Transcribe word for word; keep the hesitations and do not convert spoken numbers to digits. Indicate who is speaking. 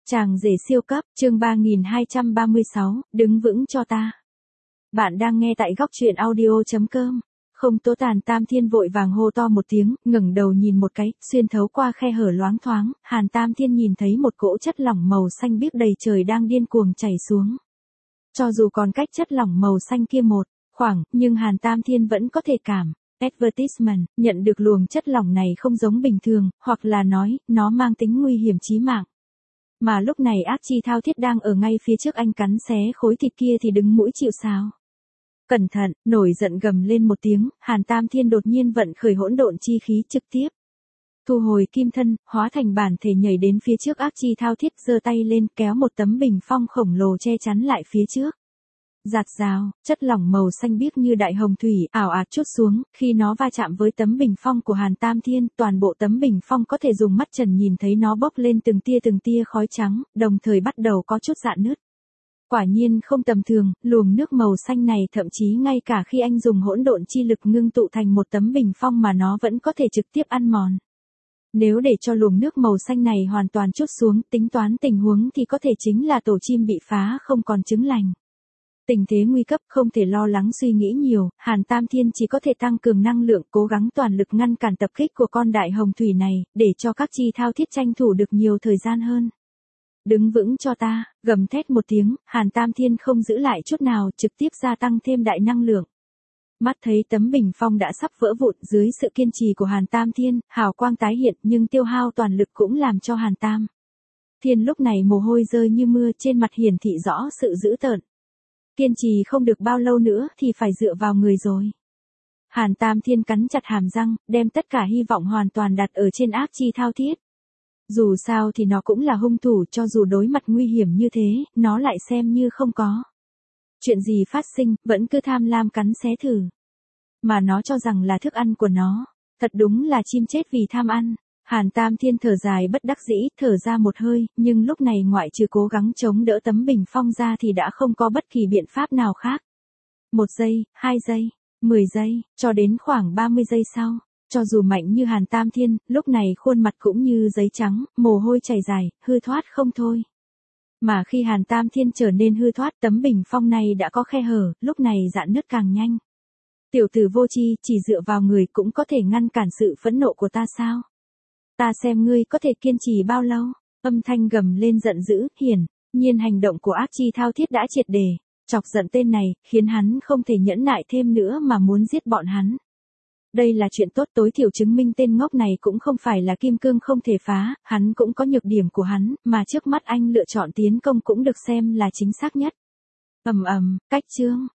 Speaker 1: Chàng rể siêu cấp, chương ba nghìn hai trăm ba mươi sáu, đứng vững cho ta. Bạn đang nghe tại góc truyện audio chấm com. Không Tố Tàn Tam Thiên vội vàng hô to một tiếng, ngẩng đầu nhìn một cái, xuyên thấu qua khe hở loáng thoáng, Hàn Tam Thiên nhìn thấy một cỗ chất lỏng màu xanh biếc đầy trời đang điên cuồng chảy xuống. Cho dù còn cách chất lỏng màu xanh kia một khoảng, nhưng Hàn Tam Thiên vẫn có thể cảm. Advertisement, nhận được luồng chất lỏng này không giống bình thường, hoặc là nói, nó mang tính nguy hiểm chí mạng. Mà lúc này ác chi thao thiết đang ở ngay phía trước anh cắn xé khối thịt kia thì đứng mũi chịu sào. Cẩn thận, nổi giận gầm lên một tiếng, Hàn Tam Thiên đột nhiên vận khởi hỗn độn chi khí trực tiếp. Thu hồi kim thân, hóa thành bản thể nhảy đến phía trước ác chi thao thiết, giơ tay lên kéo một tấm bình phong khổng lồ che chắn lại phía trước. Giạt rào, chất lỏng màu xanh biếc như đại hồng thủy ảo ạt trút xuống, khi nó va chạm với tấm bình phong của Hàn Tam Thiên, toàn bộ tấm bình phong có thể dùng mắt trần nhìn thấy nó bốc lên từng tia từng tia khói trắng, đồng thời bắt đầu có chút rạn nứt. Quả nhiên không tầm thường, luồng nước màu xanh này thậm chí ngay cả khi anh dùng hỗn độn chi lực ngưng tụ thành một tấm bình phong mà nó vẫn có thể trực tiếp ăn mòn. Nếu để cho luồng nước màu xanh này hoàn toàn trút xuống, tính toán tình huống thì có thể chính là tổ chim bị phá không còn trứng lành. Tình thế nguy cấp, không thể lo lắng suy nghĩ nhiều, Hàn Tam Thiên chỉ có thể tăng cường năng lượng, cố gắng toàn lực ngăn cản tập kích của con đại hồng thủy này, để cho các chi thao thiết tranh thủ được nhiều thời gian hơn. Đứng vững cho ta, gầm thét một tiếng, Hàn Tam Thiên không giữ lại chút nào, trực tiếp gia tăng thêm đại năng lượng. Mắt thấy tấm bình phong đã sắp vỡ vụn, dưới sự kiên trì của Hàn Tam Thiên, hào quang tái hiện, nhưng tiêu hao toàn lực cũng làm cho Hàn Tam Thiên lúc này mồ hôi rơi như mưa, trên mặt hiển thị rõ sự dữ tợn. Kiên trì không được bao lâu nữa thì phải dựa vào người rồi. Hàn Tam Thiên cắn chặt hàm răng, đem tất cả hy vọng hoàn toàn đặt ở trên ác chi thao thiết. Dù sao thì nó cũng là hung thủ, cho dù đối mặt nguy hiểm như thế, nó lại xem như không có. Chuyện gì phát sinh, vẫn cứ tham lam cắn xé thử. Mà nó cho rằng là thức ăn của nó. Thật đúng là chim chết vì tham ăn. Hàn Tam Thiên thở dài bất đắc dĩ, thở ra một hơi, nhưng lúc này ngoại trừ cố gắng chống đỡ tấm bình phong ra thì đã không có bất kỳ biện pháp nào khác. Một giây, hai giây, mười giây, cho đến khoảng ba mươi giây sau, cho dù mạnh như Hàn Tam Thiên, lúc này khuôn mặt cũng như giấy trắng, mồ hôi chảy dài, hư thoát không thôi. Mà khi Hàn Tam Thiên trở nên hư thoát, tấm bình phong này đã có khe hở, lúc này rạn nứt càng nhanh. Tiểu tử vô tri, chỉ dựa vào người cũng có thể ngăn cản sự phẫn nộ của ta sao? Ta xem ngươi có thể kiên trì bao lâu. Âm thanh gầm lên giận dữ, hiển nhiên hành động của ác chi thao thiết đã triệt để chọc giận tên này, khiến hắn không thể nhẫn nại thêm nữa mà muốn giết bọn hắn. Đây là chuyện tốt, tối thiểu chứng minh tên ngốc này cũng không phải là kim cương không thể phá, hắn cũng có nhược điểm của hắn, mà trước mắt anh lựa chọn tiến công cũng được xem là chính xác nhất. Ầm ầm, cách chương,